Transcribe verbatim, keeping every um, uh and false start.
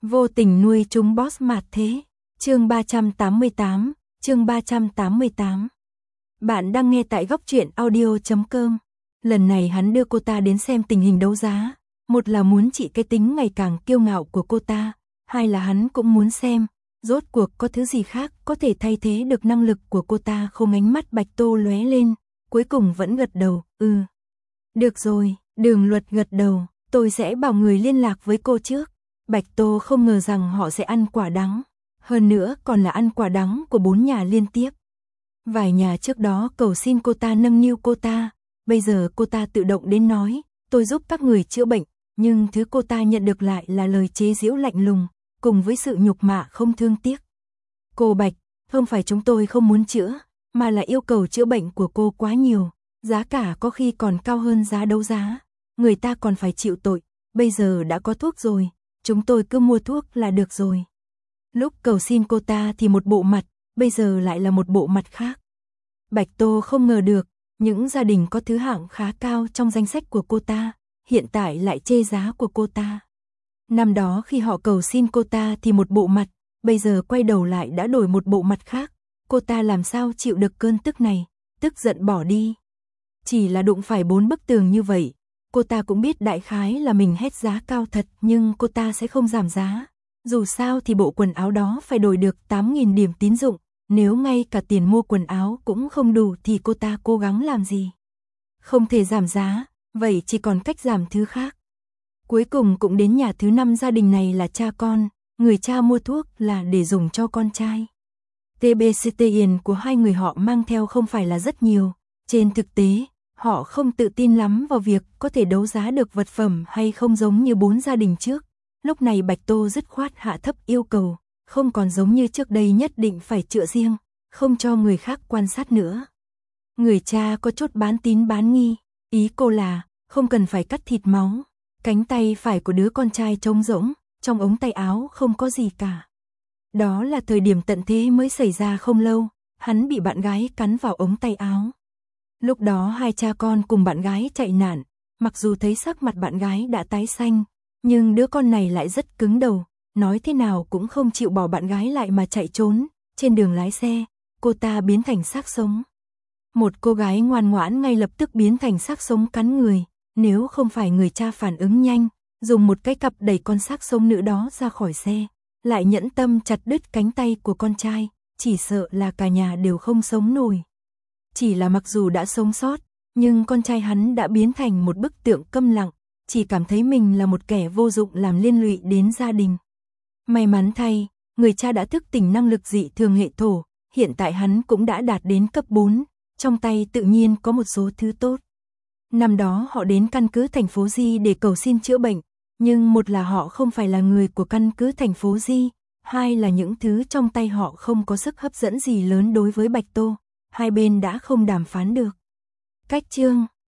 Vô tình nuôi chúng boss mạt thế. Chương ba trăm tám mươi tám, chương ba trăm tám mươi tám. Bạn đang nghe tại góc truyện audio chấm com. Lần này hắn đưa cô ta đến xem tình hình đấu giá, một là muốn trị cái tính ngày càng kiêu ngạo của cô ta, hai là hắn cũng muốn xem, rốt cuộc có thứ gì khác có thể thay thế được năng lực của cô ta. Không, ánh mắt Bạch Tô lóe lên, cuối cùng vẫn gật đầu, ừ. Được rồi, Đường Luật gật đầu, tôi sẽ bảo người liên lạc với cô trước. Bạch Tô không ngờ rằng họ sẽ ăn quả đắng, hơn nữa còn là ăn quả đắng của bốn nhà liên tiếp. Vài nhà trước đó cầu xin cô ta nâng niu cô ta, bây giờ cô ta tự động đến nói, tôi giúp các người chữa bệnh, nhưng thứ cô ta nhận được lại là lời chế giễu lạnh lùng, cùng với sự nhục mạ không thương tiếc. Cô Bạch, không phải chúng tôi không muốn chữa, mà là yêu cầu chữa bệnh của cô quá nhiều, giá cả có khi còn cao hơn giá đấu giá, người ta còn phải chịu tội, bây giờ đã có thuốc rồi, chúng tôi cứ mua thuốc là được rồi. Lúc cầu xin cô ta thì một bộ mặt, bây giờ lại là một bộ mặt khác. Bạch Tô không ngờ được, những gia đình có thứ hạng khá cao trong danh sách của cô ta, hiện tại lại chê giá của cô ta. Năm đó khi họ cầu xin cô ta thì một bộ mặt, bây giờ quay đầu lại đã đổi một bộ mặt khác, cô ta làm sao chịu được cơn tức này, tức giận bỏ đi. Chỉ là đụng phải bốn bức tường như vậy, cô ta cũng biết đại khái là mình hét giá cao thật, nhưng cô ta sẽ không giảm giá. Dù sao thì bộ quần áo đó phải đổi được tám nghìn điểm tín dụng, nếu ngay cả tiền mua quần áo cũng không đủ thì cô ta cố gắng làm gì? Không thể giảm giá, vậy chỉ còn cách giảm thứ khác. Cuối cùng cũng đến nhà thứ năm, gia đình này là cha con, người cha mua thuốc là để dùng cho con trai. tê bê xê tiền của hai người họ mang theo không phải là rất nhiều, trên thực tế, họ không tự tin lắm vào việc có thể đấu giá được vật phẩm hay không, giống như bốn gia đình trước. Lúc này Bạch Tô dứt khoát hạ thấp yêu cầu, không còn giống như trước đây nhất định phải chữa riêng, không cho người khác quan sát nữa. Người cha có chút bán tín bán nghi, ý cô là không cần phải cắt thịt máu. Cánh tay phải của đứa con trai trống rỗng, trong ống tay áo không có gì cả. Đó là thời điểm tận thế mới xảy ra không lâu, hắn bị bạn gái cắn vào ống tay áo. Lúc đó hai cha con cùng bạn gái chạy nạn, mặc dù thấy sắc mặt bạn gái đã tái xanh, nhưng đứa con này lại rất cứng đầu, nói thế nào cũng không chịu bỏ bạn gái lại mà chạy trốn. Trên đường lái xe, cô ta biến thành xác sống. Một cô gái ngoan ngoãn ngay lập tức biến thành xác sống cắn người, nếu không phải người cha phản ứng nhanh, dùng một cái cặp đẩy con xác sống nữ đó ra khỏi xe, lại nhẫn tâm chặt đứt cánh tay của con trai, chỉ sợ là cả nhà đều không sống nổi. Chỉ là mặc dù đã sống sót, nhưng con trai hắn đã biến thành một bức tượng câm lặng, chỉ cảm thấy mình là một kẻ vô dụng làm liên lụy đến gia đình. May mắn thay, người cha đã thức tỉnh năng lực dị thường hệ thổ, hiện tại hắn cũng đã đạt đến cấp bốn, trong tay tự nhiên có một số thứ tốt. Năm đó họ đến căn cứ thành phố Di để cầu xin chữa bệnh, nhưng một là họ không phải là người của căn cứ thành phố Di, hai là những thứ trong tay họ không có sức hấp dẫn gì lớn đối với Bạch Tô, hai bên đã không đàm phán được. Cách chương